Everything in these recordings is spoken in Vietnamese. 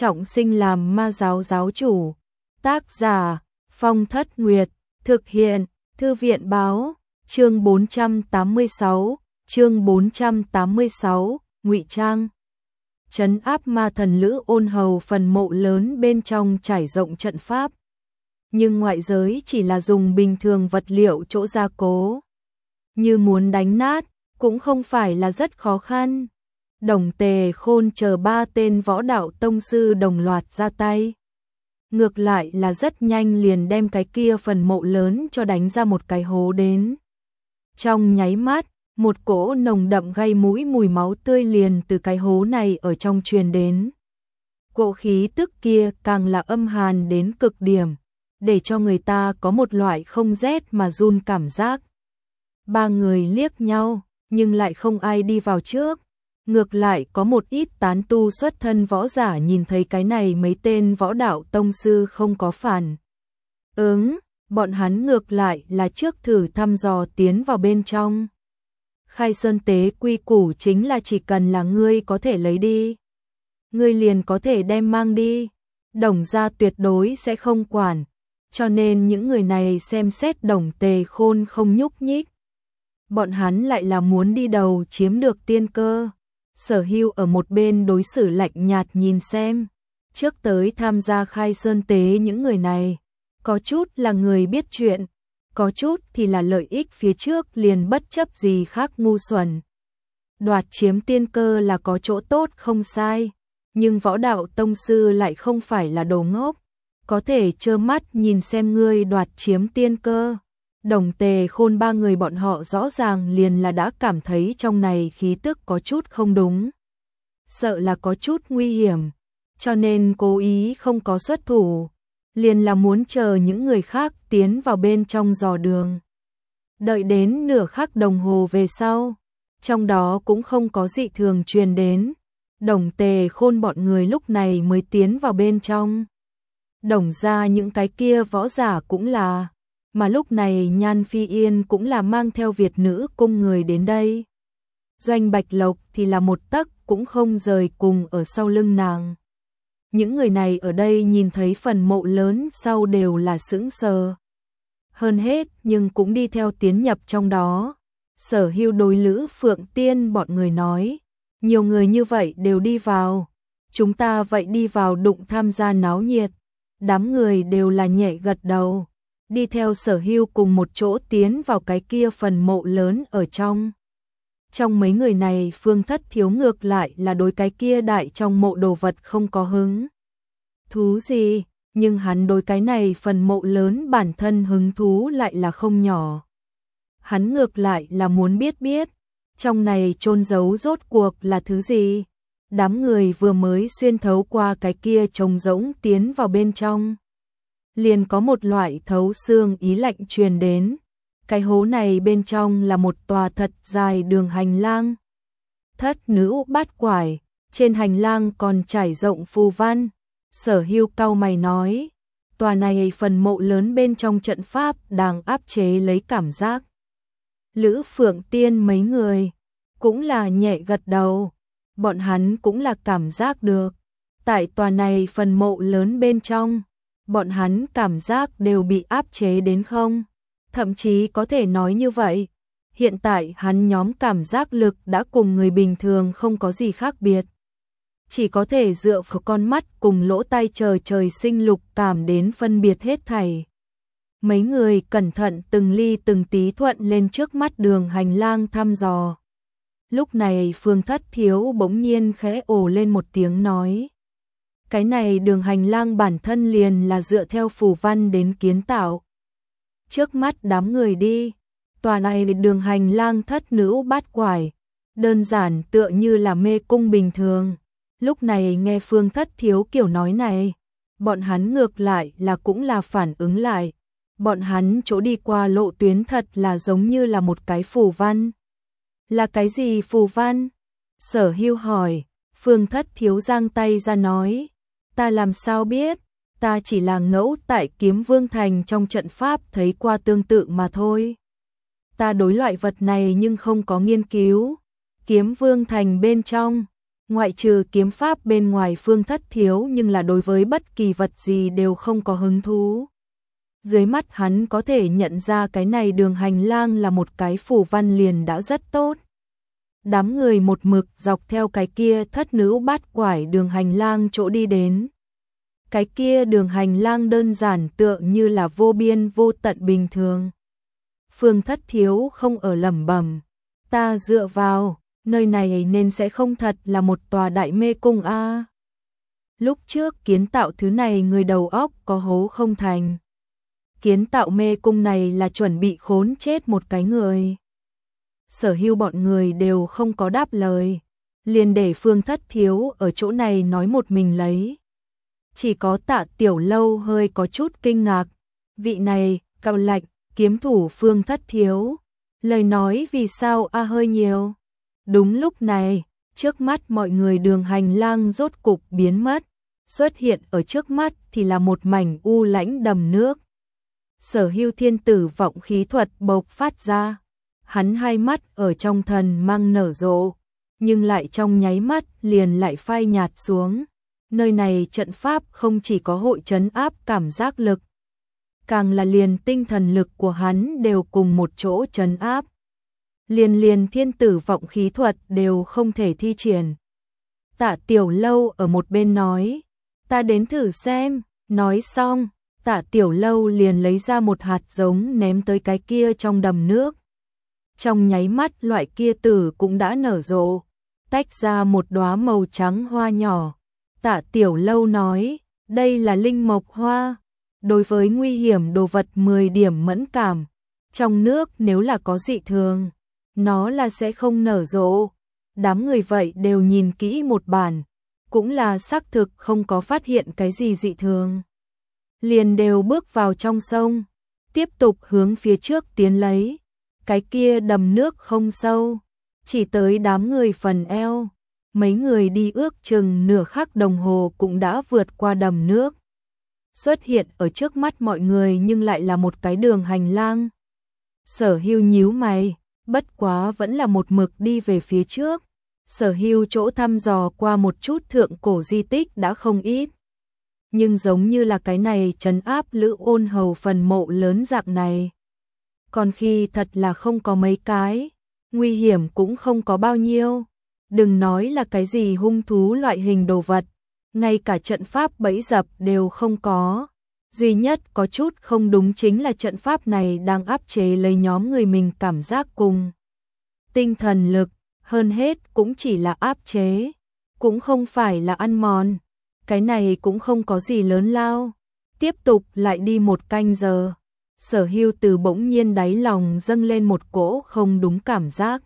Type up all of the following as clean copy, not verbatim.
trọng sinh làm ma giáo giáo chủ. Tác giả Phong Thất Nguyệt. Thực hiện Thư viện báo. Chương 486. Chương 486. Ngụy trang. Trấn áp ma thần Lữ Ôn Hầu phần mộ lớn bên trong trải rộng trận pháp. Nhưng ngoại giới chỉ là dùng bình thường vật liệu chỗ gia cố. Như muốn đánh nát, cũng không phải là rất khó khăn. Đồng Tề Khôn chờ 3 tên võ đạo tông sư đồng loạt ra tay. Ngược lại là rất nhanh liền đem cái kia phần mộ lớn cho đánh ra một cái hố đến. Trong nháy mắt, một cỗ nồng đậm gây mũi mùi máu tươi liền từ cái hố này ở trong truyền đến. Cỗ khí tức kia càng là âm hàn đến cực điểm, để cho người ta có một loại không rét mà run cảm giác. 3 người liếc nhau, nhưng lại không ai đi vào trước. Ngược lại có một ít tán tu xuất thân võ giả nhìn thấy cái này mấy tên võ đạo tông sư không có phản ứng, bọn hắn ngược lại là trước thử thăm dò tiến vào bên trong. Khai sơn tế quy củ chính là chỉ cần là ngươi có thể lấy đi, ngươi liền có thể đem mang đi. Đồng gia tuyệt đối sẽ không quản, cho nên những người này xem xét Đồng Tề Khôn không nhúc nhích. Bọn hắn lại là muốn đi đầu chiếm được tiên cơ. Sở Hưu ở một bên đối xử lạnh nhạt nhìn xem. Trước tới tham gia khai sơn tế những người này, có chút là người biết chuyện, có chút thì là lợi ích phía trước liền bất chấp gì khác ngu xuẩn. Đoạt chiếm tiên cơ là có chỗ tốt không sai, nhưng võ đạo tông sư lại không phải là đồ ngốc, có thể trơ mắt nhìn xem ngươi đoạt chiếm tiên cơ. Đồng Tề Khôn 3 người bọn họ rõ ràng liền là đã cảm thấy trong này khí tức có chút không đúng, sợ là có chút nguy hiểm, cho nên cố ý không có xuất thủ, liền là muốn chờ những người khác tiến vào bên trong dò đường. Đợi đến nửa khắc đồng hồ về sau, trong đó cũng không có dị thường truyền đến, Đồng Tề Khôn bọn người lúc này mới tiến vào bên trong. Đồng ra những cái kia võ giả cũng là, mà lúc này Nhan Phi Yên cũng là mang theo Việt nữ cung người đến đây. Doanh Bạch Lộc thì là một tấc cũng không rời cùng ở sau lưng nàng. Những người này ở đây nhìn thấy phần mộ lớn sau đều là sững sờ. Hơn hết nhưng cũng đi theo tiến nhập trong đó. Sở Hưu đối Lữ Phượng Tiên bọn người nói, nhiều người như vậy đều đi vào, chúng ta vậy đi vào đụng tham gia náo nhiệt. Đám người đều là nhẹ gật đầu, đi theo Sở Hưu cùng một chỗ tiến vào cái kia phần mộ lớn ở trong. Trong mấy người này Phương Thất Thiếu ngược lại là đối cái kia đại trong mộ đồ vật không có hứng thú gì, nhưng hắn đối cái này phần mộ lớn bản thân hứng thú lại là không nhỏ. Hắn ngược lại là muốn biết, trong này chôn giấu rốt cuộc là thứ gì. Đám người vừa mới xuyên thấu qua cái kia trống rỗng tiến vào bên trong, liền có một loại thấu xương ý lạnh truyền đến. Cái hố này bên trong là một tòa thật dài đường hành lang. Thất nữ bát quải, trên hành lang còn trải rộng phù văn. Sở Hưu cau mày nói, tòa này phần mộ lớn bên trong trận pháp đang áp chế lấy cảm giác. Lữ Phượng Tiên mấy người cũng là nhẹ gật đầu, bọn hắn cũng là cảm giác được. Tại tòa này phần mộ lớn bên trong, bọn hắn cảm giác đều bị áp chế đến không. Thậm chí có thể nói như vậy, hiện tại hắn nhóm cảm giác lực đã cùng người bình thường không có gì khác biệt. Chỉ có thể dựa vào con mắt cùng lỗ tai trời sinh lục cảm đến phân biệt hết thảy. Mấy người cẩn thận từng ly từng tí thuận lên trước mắt đường hành lang thăm dò. Lúc này Phương Thất Thiếu bỗng nhiên khẽ ồ lên một tiếng nói. Cái này đường hành lang bản thân liền là dựa theo phù văn đến kiến tạo. Trước mắt đám người đi, tòa này đường hành lang thất nữ bát quải, đơn giản tựa như là mê cung bình thường. Lúc này nghe Phương Thất Thiếu kiểu nói này, bọn hắn ngược lại là cũng là phản ứng lại. Bọn hắn chỗ đi qua lộ tuyến thật là giống như là một cái phù văn. Là cái gì phù văn? Sở Hưu hỏi. Phương Thất Thiếu giang tay ra nói, ta làm sao biết, ta chỉ là ngẫu tại Kiếm Vương Thành trong trận pháp thấy qua tương tự mà thôi. Ta đối loại vật này nhưng không có nghiên cứu. Kiếm Vương Thành bên trong, Ngoại trừ kiếm pháp bên ngoài Phương Thất Thiếu nhưng là đối với bất kỳ vật gì đều không có hứng thú. Dưới mắt hắn có thể nhận ra cái này đường hành lang là một cái phù văn liền đã rất tốt. Đám người một mực dọc theo cái kia thất nữ bát quải đường hành lang chỗ đi đến. Cái kia đường hành lang đơn giản tựa như là vô biên vô tận bình thường. Phương Thất Thiếu không ở lẩm bẩm, ta dựa vào, nơi này nên sẽ không thật là một tòa đại mê cung a. Lúc trước kiến tạo thứ này người đầu óc có hố không thành. Kiến tạo mê cung này là chuẩn bị khốn chết một cái người. Sở Hưu bọn người đều không có đáp lời, liền để Phương Thất Thiếu ở chỗ này nói một mình lấy. Chỉ có Tạ Tiểu Lâu hơi có chút kinh ngạc, vị này, cao lạnh, kiếm thủ Phương Thất Thiếu, lời nói vì sao hơi nhiều. Đúng lúc này, trước mắt mọi người đường hành lang rốt cục biến mất, xuất hiện ở trước mắt thì là một mảnh u lãnh đầm nước. Sở Hưu thiên tử vọng khí thuật bộc phát ra, hắn hai mắt ở trong thần mang nở rộ, nhưng lại trong nháy mắt liền lại phai nhạt xuống. Nơi này trận pháp không chỉ có hội trấn áp cảm giác lực, càng là liền tinh thần lực của hắn đều cùng một chỗ trấn áp. Liền thiên tử vọng khí thuật đều không thể thi triển. Tạ Tiểu Lâu ở một bên nói, ta đến thử xem, nói xong, Tạ Tiểu Lâu liền lấy ra một hạt giống ném tới cái kia trong đầm nước. Trong nháy mắt loại kia tử cũng đã nở rộ, tách ra một đóa màu trắng hoa nhỏ. Tạ Tiểu Lâu nói, đây là linh mộc hoa, đối với nguy hiểm đồ vật 10 điểm mẫn cảm. Trong nước nếu là có dị thường, nó là sẽ không nở rộ. Đám người vậy đều nhìn kỹ một bản, cũng là xác thực không có phát hiện cái gì dị thường. Liền đều bước vào trong sông, tiếp tục hướng phía trước tiến lấy. Cái kia đầm nước không sâu, chỉ tới đám người phần eo. Mấy người đi ước chừng nửa khắc đồng hồ cũng đã vượt qua đầm nước. Xuất hiện ở trước mắt mọi người nhưng lại là một cái đường hành lang. Sở Hưu nhíu mày, bất quá vẫn là một mực đi về phía trước. Sở Hưu chỗ thăm dò qua một chút thượng cổ di tích đã không ít. Nhưng giống như là cái này trấn áp Lữ Ôn Hầu phần mộ lớn dạng này. Còn khi thật là không có mấy cái, nguy hiểm cũng không có bao nhiêu. Đừng nói là cái gì hung thú loại hình đồ vật, ngay cả trận pháp bẫy dập đều không có. Duy nhất có chút không đúng chính là trận pháp này đang áp chế lấy nhóm người mình cảm giác cùng tinh thần lực, hơn hết cũng chỉ là áp chế, cũng không phải là ăn mòn. Cái này cũng không có gì lớn lao. Tiếp tục lại đi một canh giờ. Sở Hưu từ bỗng nhiên đáy lòng dâng lên một cỗ không đúng cảm giác.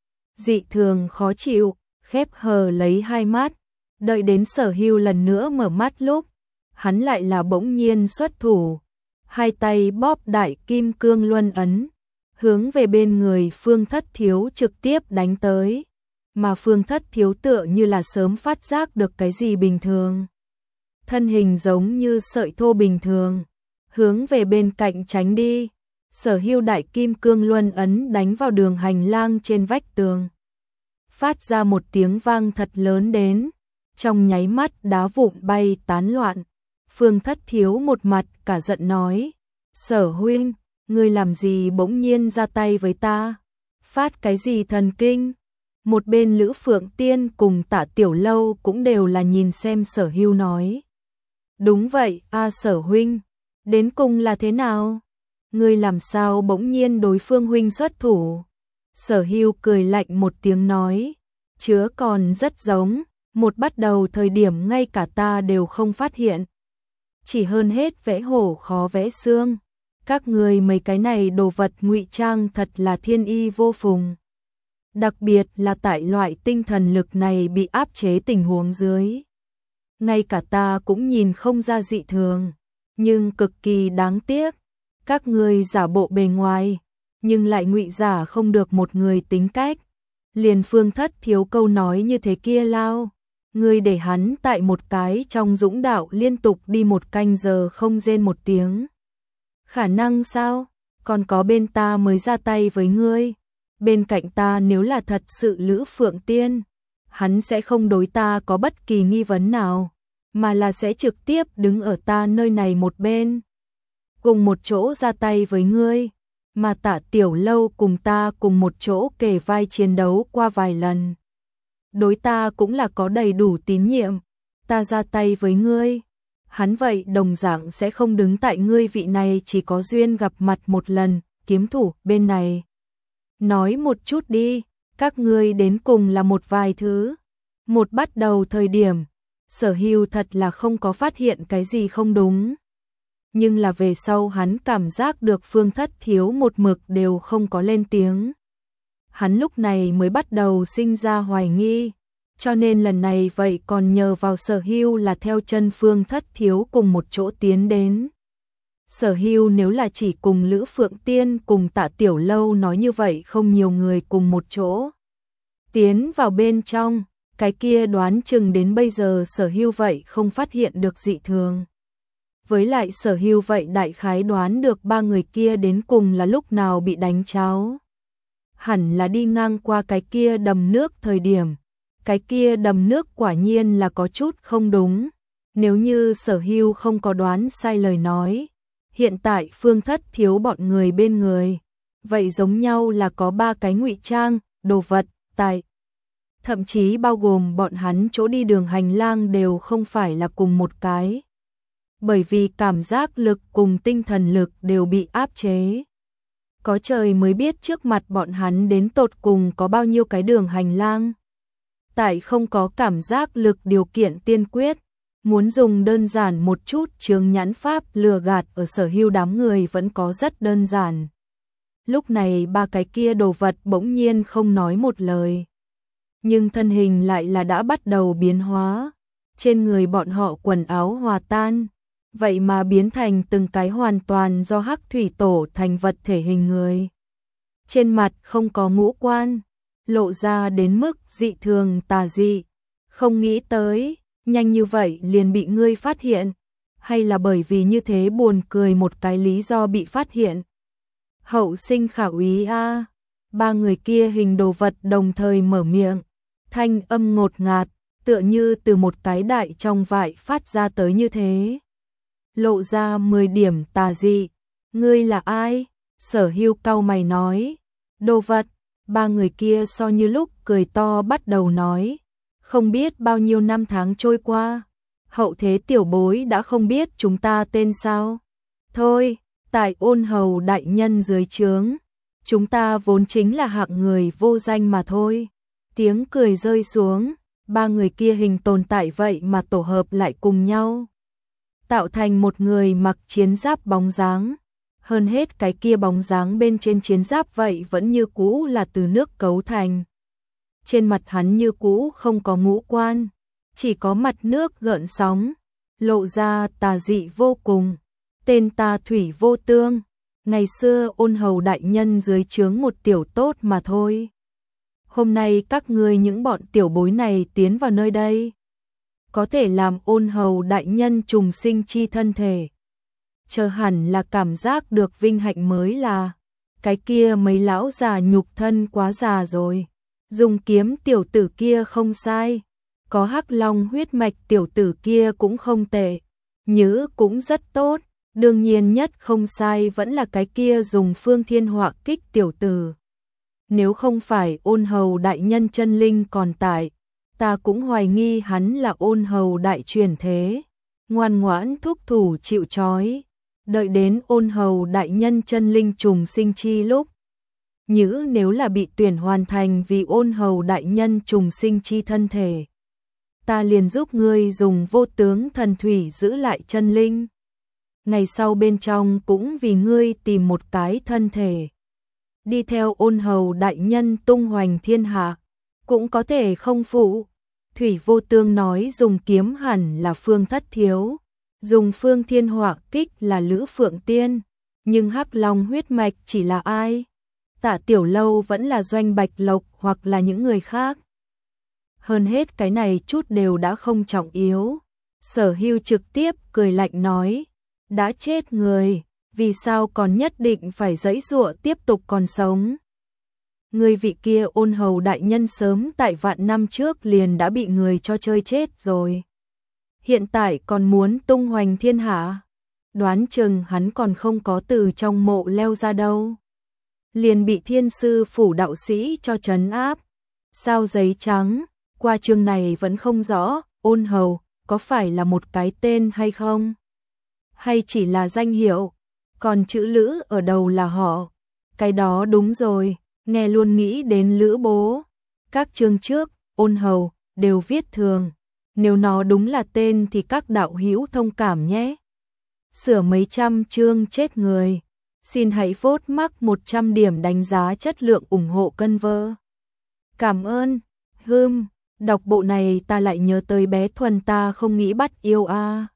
Dị thường khó chịu, khép hờ lấy hai mắt. Đợi đến Sở Hưu lần nữa mở mắt lúc, hắn lại là bỗng nhiên xuất thủ. Hai tay bóp đại kim cương luân ấn, hướng về bên người Phương Thất Thiếu trực tiếp đánh tới. Mà Phương Thất Thiếu tựa như là sớm phát giác được cái gì bình thường. Thân hình giống như sợi thô bình thường, hướng về bên cạnh tránh đi. Sở Hưu đại kim cương luân ấn đánh vào đường hành lang trên vách tường. Phát ra một tiếng vang thật lớn đến, trong nháy mắt đá vụn bay tán loạn. Phương Thất Thiếu một mặt cả giận nói, Sở huynh, ngươi làm gì bỗng nhiên ra tay với ta? Phát cái gì thần kinh? Một bên Lữ Phượng Tiên cùng Tạ Tiểu Lâu cũng đều là nhìn xem Sở Hưu nói. Đúng vậy, Sở huynh, đến cùng là thế nào? Ngươi làm sao bỗng nhiên đối phương huynh xuất thủ? Sở Hưu cười lạnh một tiếng nói, chứa còn rất giống, một bắt đầu thời điểm ngay cả ta đều không phát hiện. Chỉ hơn hết vẽ hổ khó vẽ xương, các ngươi mấy cái này đồ vật ngụy trang thật là thiên y vô phùng. Đặc biệt là tại loại tinh thần lực này bị áp chế tình huống dưới. Ngay cả ta cũng nhìn không ra dị thường, nhưng cực kỳ đáng tiếc. Các ngươi giả bộ bề ngoài, nhưng lại ngụy giả không được một người tính cách. Liền Phương Thất Thiếu câu nói như thế kia lao. Ngươi để hắn tại một cái trong dũng đạo liên tục đi một canh giờ không rên một tiếng. Khả năng sao? Còn có bên ta mới ra tay với ngươi. Bên cạnh ta nếu là thật sự Lữ Phượng Tiên, hắn sẽ không đối ta có bất kỳ nghi vấn nào, mà là sẽ trực tiếp đứng ở ta nơi này một bên, cùng một chỗ ra tay với ngươi, mà Tạ Tiểu Lâu cùng ta cùng một chỗ kề vai chiến đấu qua vài lần. Đối ta cũng là có đầy đủ tín nhiệm, ta ra tay với ngươi, hắn vậy đồng dạng sẽ không đứng tại ngươi vị này chỉ có duyên gặp mặt một lần, kiếm thủ bên này. Nói một chút đi, các ngươi đến cùng là một vài thứ. Một bắt đầu thời điểm, Sở Hưu thật là không có phát hiện cái gì không đúng. Nhưng là về sau hắn cảm giác được Phương Thất Thiếu một mực đều không có lên tiếng. Hắn lúc này mới bắt đầu sinh ra hoài nghi, cho nên lần này vậy còn nhờ vào Sở Hưu là theo chân Phương Thất Thiếu cùng một chỗ tiến đến. Sở Hưu nếu là chỉ cùng Lữ Phượng Tiên cùng Tạ Tiểu Lâu nói như vậy không nhiều người cùng một chỗ tiến vào bên trong, cái kia đoán chừng đến bây giờ Sở Hưu vậy không phát hiện được dị thường. Với lại Sở Hưu vậy đại khái đoán được ba người kia đến cùng là lúc nào bị đánh cháo. Hẳn là đi ngang qua cái kia đầm nước thời điểm. Cái kia đầm nước quả nhiên là có chút không đúng. Nếu như Sở Hưu không có đoán sai lời nói, hiện tại Phương Thất Thiếu bọn người bên người, vậy giống nhau là có ba cái ngụy trang, đồ vật, tại. Thậm chí bao gồm bọn hắn chỗ đi đường hành lang đều không phải là cùng một cái. Bởi vì cảm giác lực cùng tinh thần lực đều bị áp chế. Có trời mới biết trước mặt bọn hắn đến tột cùng có bao nhiêu cái đường hành lang. Tại không có cảm giác lực điều kiện tiên quyết, muốn dùng đơn giản một chút chướng nhãn pháp lừa gạt ở Sở Hưu đám người vẫn có rất đơn giản. Lúc này ba cái kia đồ vật bỗng nhiên không nói một lời. Nhưng thân hình lại là đã bắt đầu biến hóa. Trên người bọn họ quần áo hòa tan, vậy mà biến thành từng cái hoàn toàn do hắc thủy tổ thành vật thể hình người. Trên mặt không có ngũ quan, lộ ra đến mức dị thường tà dị. Không nghĩ tới, nhanh như vậy liền bị ngươi phát hiện, hay là bởi vì như thế buồn cười một cái lý do bị phát hiện. Hậu sinh khảo ý a. Ba người kia hình đồ vật đồng thời mở miệng, thanh âm ngột ngạt, tựa như từ một cái đại trong vại phát ra tới như thế. Lộ ra 10 điểm tà dị. Ngươi là ai? Sở Hưu cau mày nói. Đồ vật. Ba người kia so như lúc cười to bắt đầu nói. Không biết bao nhiêu năm tháng trôi qua, hậu thế tiểu bối đã không biết chúng ta tên sao. Thôi, tại Ôn Hầu đại nhân dưới trướng, chúng ta vốn chính là hạng người vô danh mà thôi. Tiếng cười rơi xuống, ba người kia hình tồn tại vậy mà tổ hợp lại cùng nhau, tạo thành một người mặc chiến giáp bóng dáng. Hơn hết cái kia bóng dáng bên trên chiến giáp vậy vẫn như cũ là từ nước cấu thành. Trên mặt hắn như cũ không có ngũ quan, chỉ có mặt nước gợn sóng, lộ ra tà dị vô cùng. Tên ta Thủy Vô Tương, ngày xưa Ôn Hầu đại nhân dưới trướng một tiểu tốt mà thôi. Hôm nay các ngươi những bọn tiểu bối này tiến vào nơi đây, có thể làm Ôn Hầu đại nhân trùng sinh chi thân thể. Chờ hẳn là cảm giác được vinh hạnh mới là, cái kia mấy lão già nhục thân quá già rồi. Dùng kiếm tiểu tử kia không sai, có hắc long huyết mạch tiểu tử kia cũng không tệ, nhữ cũng rất tốt, đương nhiên nhất không sai vẫn là cái kia dùng phương thiên họa kích tiểu tử. Nếu không phải Ôn Hầu đại nhân chân linh còn tại, ta cũng hoài nghi hắn là Ôn Hầu đại truyền thế, ngoan ngoãn thúc thủ chịu trói, đợi đến Ôn Hầu đại nhân chân linh trùng sinh chi lúc. Nhữ nếu là bị tuyển hoàn thành vì Ôn Hầu đại nhân trùng sinh chi thân thể, ta liền giúp ngươi dùng vô tướng thần thủy giữ lại chân linh. Ngày sau bên trong cũng vì ngươi tìm một cái thân thể, đi theo Ôn Hầu đại nhân tung hoành thiên hạ, cũng có thể không phụ. Thủy Vô Tương nói dùng kiếm hẳn là Phương Thất Thiếu, dùng phương thiên họa kích là Lữ Phượng Tiên, nhưng hắc long huyết mạch chỉ là ai? Tạ Tiểu Lâu vẫn là Doanh Bạch Lộc hoặc là những người khác. Hơn hết cái này chút đều đã không trọng yếu. Sở Hưu trực tiếp cười lạnh nói, đã chết người, vì sao còn nhất định phải giãy giụa tiếp tục còn sống? người vị kia Ôn Hầu đại nhân sớm tại vạn năm trước liền đã bị người cho chơi chết rồi. Hiện tại còn muốn tung hoành thiên hạ, đoán chừng hắn còn không có từ trong mộ leo ra đâu. Liền bị Thiên Sư phủ đạo sĩ cho trấn áp. Sao giấy trắng, qua chương này vẫn không rõ, Ôn Hầu có phải là một cái tên hay không? Hay chỉ là danh hiệu, còn chữ Lữ ở đầu là họ. Cái đó đúng rồi, nghe luôn nghĩ đến Lữ bố. Các chương trước, Ôn Hầu đều viết thường, nếu nó đúng là tên thì các đạo hữu thông cảm nhé. Sửa mấy trăm chương chết người. Xin hãy vote mắc 100 điểm đánh giá chất lượng ủng hộ cân vơ. Cảm ơn. Đọc bộ này ta lại nhớ tới bé Thuần ta không nghĩ bắt yêu a.